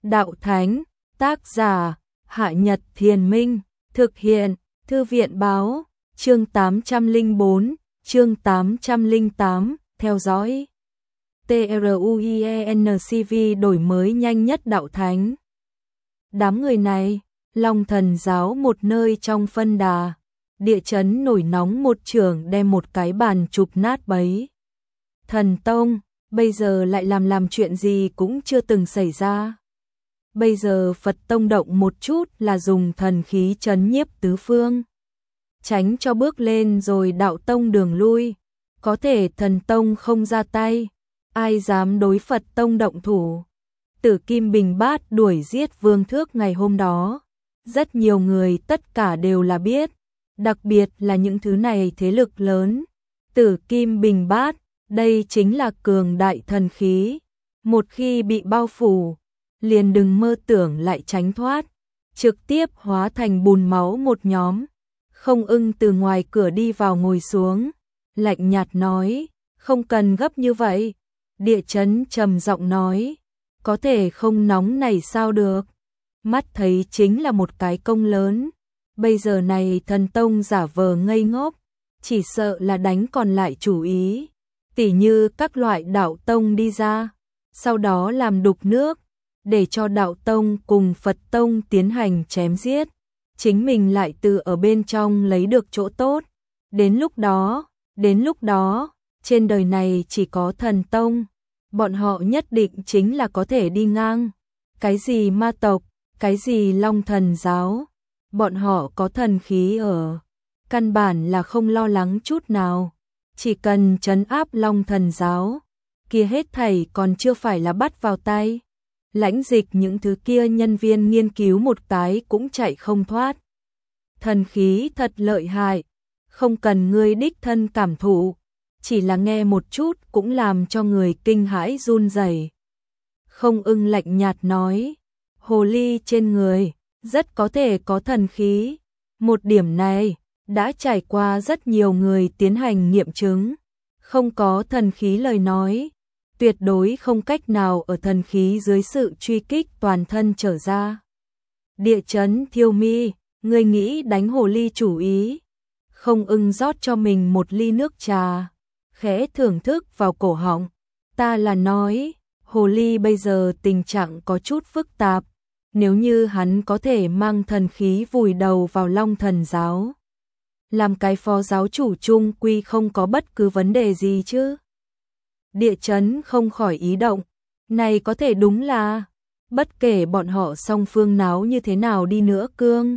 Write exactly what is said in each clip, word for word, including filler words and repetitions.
Đạo Thánh, tác giả, Hạ Nhật Thiền Minh, thực hiện, Thư viện báo, chương tám trăm lẻ bốn, chương tám trăm lẻ tám, theo dõi. TRUIENCV đổi mới nhanh nhất Đạo Thánh. Đám người này, Long Thần giáo một nơi trong phân đà, địa chấn nổi nóng một trường đem một cái bàn chụp nát bấy. Thần Tông, bây giờ lại làm làm chuyện gì cũng chưa từng xảy ra. Bây giờ Phật Tông động một chút là dùng thần khí trấn nhiếp tứ phương, tránh cho bước lên rồi Đạo Tông đường lui. Có thể Thần Tông không ra tay, ai dám đối Phật Tông động thủ. Tử Kim Bình Bát đuổi giết Vương Thước ngày hôm đó, rất nhiều người tất cả đều là biết, đặc biệt là những thứ này thế lực lớn. Tử Kim Bình Bát, đây chính là cường đại thần khí, một khi bị bao phủ, liền đừng mơ tưởng lại tránh thoát, trực tiếp hóa thành bùn máu một nhóm. Không Ưng từ ngoài cửa đi vào ngồi xuống, lạnh nhạt nói, không cần gấp như vậy. Địa chấn trầm giọng nói, có thể không nóng này sao được, mắt thấy chính là một cái công lớn. Bây giờ này Thần Tông giả vờ ngây ngốc, chỉ sợ là đánh còn lại chủ ý, tỉ như các loại Đạo Tông đi ra, sau đó làm đục nước, để cho Đạo Tông cùng Phật Tông tiến hành chém giết, chính mình lại từ ở bên trong lấy được chỗ tốt. Đến lúc đó, đến lúc đó, trên đời này chỉ có Thần Tông, bọn họ nhất định chính là có thể đi ngang. Cái gì ma tộc, cái gì Long Thần giáo, bọn họ có thần khí ở, căn bản là không lo lắng chút nào. Chỉ cần trấn áp Long Thần giáo, kia hết thảy còn chưa phải là bắt vào tay. Lãnh Dịch những thứ kia nhân viên nghiên cứu một cái cũng chạy không thoát. Thần khí thật lợi hại, không cần ngươi đích thân cảm thụ, chỉ là nghe một chút cũng làm cho người kinh hãi run rẩy. Không Ưng lạnh nhạt nói, hồ ly trên người rất có thể có thần khí, một điểm này đã trải qua rất nhiều người tiến hành nghiệm chứng. Không có thần khí lời nói, tuyệt đối không cách nào ở thần khí dưới sự truy kích toàn thân trở ra. Địa chấn Thiêu Mi, ngươi nghĩ đánh hồ ly chủ ý? Không Ưng rót cho mình một ly nước trà, khẽ thưởng thức vào cổ họng. Ta là nói, hồ ly bây giờ tình trạng có chút phức tạp, nếu như hắn có thể mang thần khí vùi đầu vào Long Thần giáo, làm cái phó giáo chủ chung quy không có bất cứ vấn đề gì chứ. Địa chấn không khỏi ý động, này có thể đúng là, bất kể bọn họ song phương náo như thế nào đi nữa cương,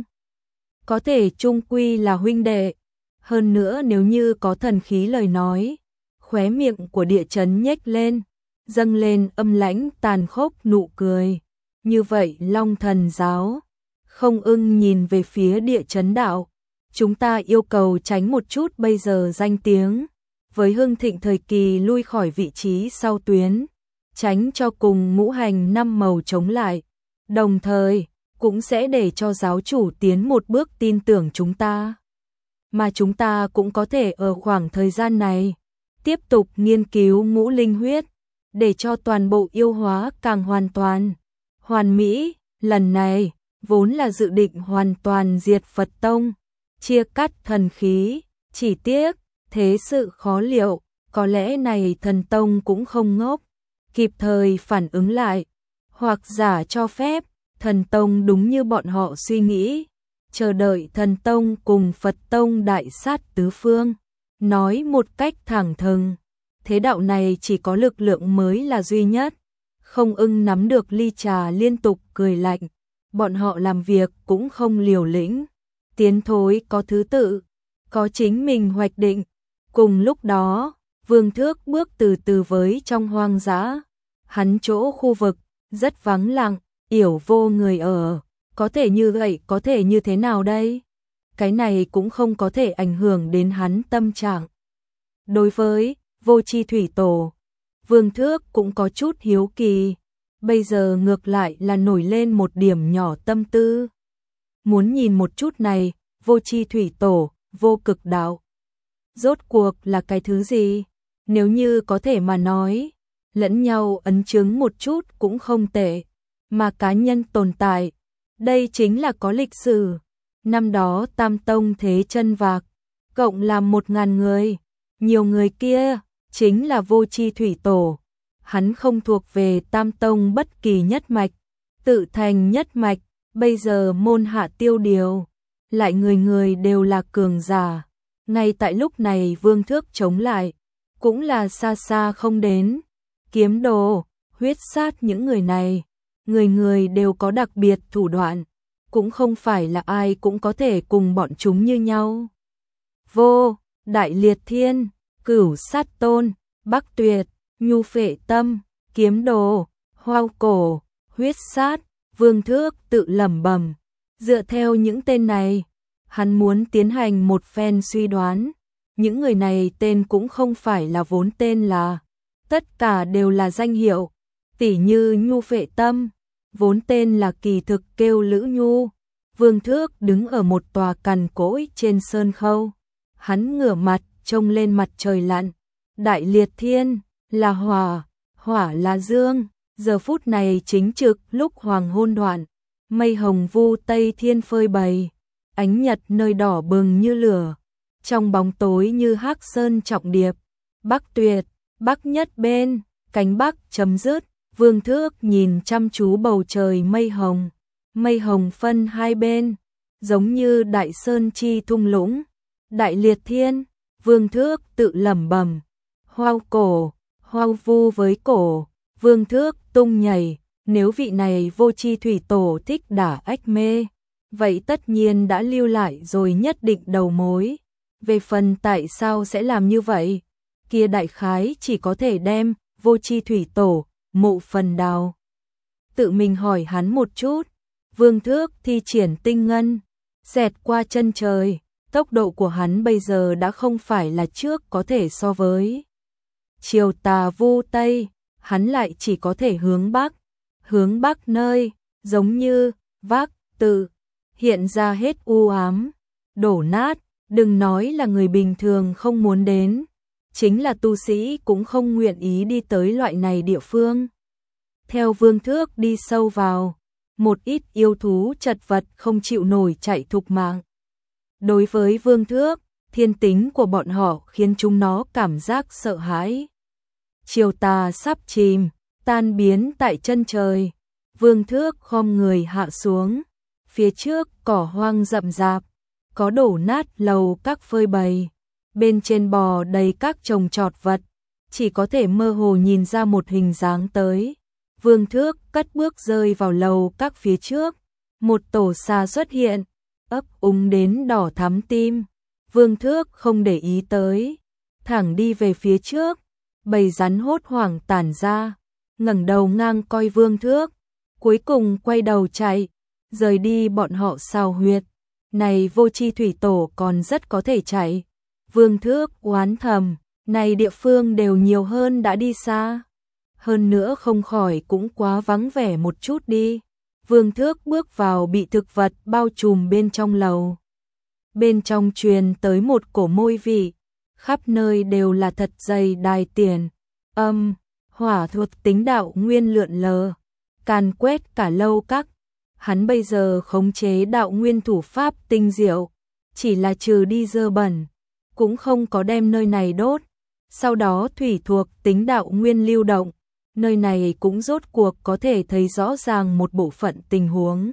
có thể chung quy là huynh đệ. Hơn nữa nếu như có thần khí lời nói, khóe miệng của địa chấn nhếch lên, dâng lên âm lãnh tàn khốc nụ cười. Như vậy Long Thần giáo, Không Ưng nhìn về phía địa chấn đạo, chúng ta yêu cầu tránh một chút bây giờ danh tiếng, với hưng thịnh thời kỳ lui khỏi vị trí sau tuyến, tránh cho cùng ngũ hành năm màu chống lại, đồng thời cũng sẽ để cho giáo chủ tiến một bước tin tưởng chúng ta. Mà chúng ta cũng có thể ở khoảng thời gian này tiếp tục nghiên cứu ngũ linh huyết, để cho toàn bộ yêu hóa càng hoàn toàn, hoàn mỹ. Lần này vốn là dự định hoàn toàn diệt Phật Tông, chia cắt thần khí, chỉ tiếc thế sự khó liệu, có lẽ này Thần Tông cũng không ngốc, kịp thời phản ứng lại, hoặc giả cho phép Thần Tông đúng như bọn họ suy nghĩ, chờ đợi Thần Tông cùng Phật Tông đại sát tứ phương. Nói một cách thẳng thừng, thế đạo này chỉ có lực lượng mới là duy nhất. Không Ưng nắm được ly trà liên tục cười lạnh, bọn họ làm việc cũng không liều lĩnh, tiến thối có thứ tự, có chính mình hoạch định. Cùng lúc đó, Vương Thước bước từ từ với trong hoang dã, hắn chỗ khu vực rất vắng lặng, yểu vô người ở, có thể như vậy có thể như thế nào đây? Cái này cũng không có thể ảnh hưởng đến hắn tâm trạng. Đối với Vô Chi Thủy Tổ, Vương Thước cũng có chút hiếu kỳ, bây giờ ngược lại là nổi lên một điểm nhỏ tâm tư. Muốn nhìn một chút này, Vô Chi Thủy Tổ, vô cực đạo, rốt cuộc là cái thứ gì? Nếu như có thể mà nói, lẫn nhau ấn chứng một chút cũng không tệ. mà cá nhân tồn tại. Đây chính là có lịch sử. Năm đó Tam Tông thế chân vạc, cộng làm một ngàn người. Nhiều người kia chính là Vô Chi Thủy Tổ. Hắn không thuộc về Tam Tông bất kỳ nhất mạch, tự thành nhất mạch, bây giờ môn hạ tiêu điều, lại người người đều là cường giả. Ngay tại lúc này Vương Thước chống lại, cũng là xa xa không đến. Kiếm đồ, huyết sát những người này, người người đều có đặc biệt thủ đoạn, cũng không phải là ai cũng có thể cùng bọn chúng như nhau. Vô, Đại Liệt Thiên, Cửu Sát Tôn, Bắc Tuyệt, Nhu Phệ Tâm, Kiếm Đồ, Hoao Cổ, Huyết Sát, Vương Thước tự lẩm bẩm. Dựa theo những tên này, hắn muốn tiến hành một phen suy đoán. Những người này tên cũng không phải là vốn tên là, tất cả đều là danh hiệu. Tỉ như Nhu Phệ Tâm, vốn tên là kỳ thực kêu Lữ Nhu. Vương Thước đứng ở một tòa cằn cỗi trên sơn khâu. Hắn ngửa mặt trông lên mặt trời lặn. Đại Liệt Thiên là hỏa, hỏa là dương. Giờ phút này chính trực lúc hoàng hôn đoạn, mây hồng vu tây thiên phơi bày, ánh nhật nơi đỏ bừng như lửa, trong bóng tối như hắc sơn trọng điệp. Bắc Tuyệt, bắc nhất bên, cánh bắc chấm dứt. Vương Thước nhìn chăm chú bầu trời mây hồng, mây hồng phân hai bên, giống như đại sơn chi thung lũng. Đại Liệt Thiên, Vương Thước tự lẩm bẩm. Hoao Cổ, hoao vu với cổ. Vương Thước tung nhảy, nếu vị này Vô Chi Thủy Tổ thích đả ách mê, vậy tất nhiên đã lưu lại rồi nhất định đầu mối. Về phần tại sao sẽ làm như vậy, kia đại khái chỉ có thể đem Vô Chi Thủy Tổ, Mộ Phần Đào tự mình hỏi hắn một chút. Vương Thước thi triển tinh ngân, xẹt qua chân trời, tốc độ của hắn bây giờ đã không phải là trước có thể so với. Chiều tà vu tây, hắn lại chỉ có thể hướng bắc, hướng bắc nơi, giống như, vác, tự, hiện ra hết u ám, đổ nát, đừng nói là người bình thường không muốn đến, chính là tu sĩ cũng không nguyện ý đi tới loại này địa phương. Theo Vương Thước đi sâu vào, một ít yêu thú chật vật không chịu nổi chạy thục mạng. Đối với Vương Thước, thiên tính của bọn họ khiến chúng nó cảm giác sợ hãi. Chiều tà sắp chìm, tan biến tại chân trời. Vương Thước khom người hạ xuống. Phía trước cỏ hoang rậm rạp, có đổ nát lầu các phơi bày. Bên trên bò đầy các trồng trọt vật, chỉ có thể mơ hồ nhìn ra một hình dáng tới. Vương Thước cất bước rơi vào lầu các phía trước. Một tổ xà xuất hiện, ấp úng đến đỏ thắm tim. Vương Thước không để ý tới, thẳng đi về phía trước. Bầy rắn hốt hoảng tản ra, ngẩng đầu ngang coi Vương Thước, cuối cùng quay đầu chạy, rời đi bọn họ xào huyệt. Này Vô Chi Thủy Tổ còn rất có thể chạy. Vương Thước oán thầm, này địa phương đều nhiều hơn đã đi xa. Hơn nữa không khỏi cũng quá vắng vẻ một chút đi. Vương Thước bước vào bị thực vật bao trùm bên trong lầu. Bên trong truyền tới một cổ môi vị, khắp nơi đều là thật dày đài tiền, âm, hỏa thuộc tính đạo nguyên lượn lờ, càn quét cả lâu các. Hắn bây giờ khống chế đạo nguyên thủ pháp tinh diệu, chỉ là trừ đi dơ bẩn, cũng không có đem nơi này đốt. Sau đó thủy thuộc tính đạo nguyên lưu động, nơi này cũng rốt cuộc có thể thấy rõ ràng một bộ phận tình huống.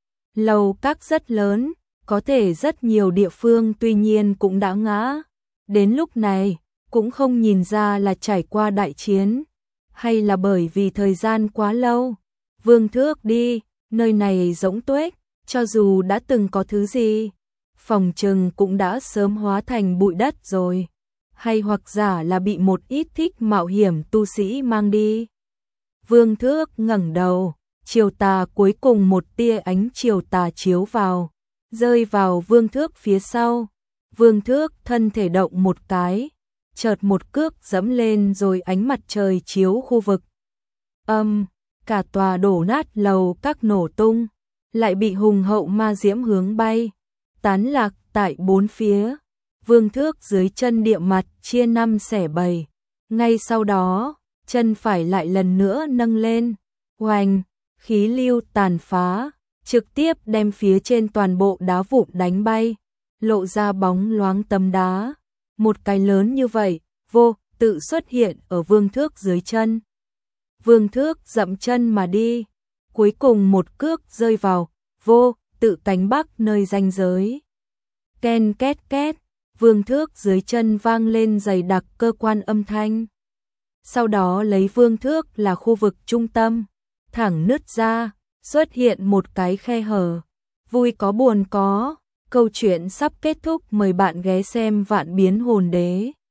Lầu các rất lớn, có thể rất nhiều địa phương tuy nhiên cũng đã ngã. Đến lúc này, cũng không nhìn ra là trải qua đại chiến, hay là bởi vì thời gian quá lâu. Vương Thước đi, nơi này rỗng tuếch, cho dù đã từng có thứ gì, phòng trừng cũng đã sớm hóa thành bụi đất rồi. Hay hoặc giả là bị một ít thích mạo hiểm tu sĩ mang đi. Vương Thước ngẩng đầu, chiều tà cuối cùng một tia ánh chiều tà chiếu vào, rơi vào Vương Thước phía sau. Vương Thước thân thể động một cái, chợt một cước dẫm lên rồi ánh mặt trời chiếu khu vực. Âm, cả tòa đổ nát lầu các nổ tung, lại bị hùng hậu ma diễm hướng bay, tán lạc tại bốn phía. Vương Thước dưới chân địa mặt chia năm xẻ bảy, ngay sau đó, chân phải lại lần nữa nâng lên, oành, khí lưu tàn phá, trực tiếp đem phía trên toàn bộ đá vụn đánh bay, lộ ra bóng loáng tấm đá. Một cái lớn như vậy, vô tự xuất hiện ở Vương Thước dưới chân. Vương Thước dậm chân mà đi, cuối cùng một cước rơi vào vô tự cánh bắc nơi ranh giới. Ken két két, Vương Thước dưới chân vang lên dày đặc cơ quan âm thanh. Sau đó lấy Vương Thước là khu vực trung tâm, thẳng nứt ra, xuất hiện một cái khe hở. Vui có buồn có, câu chuyện sắp kết thúc, mời bạn ghé xem Vạn Biến Hồn Đế.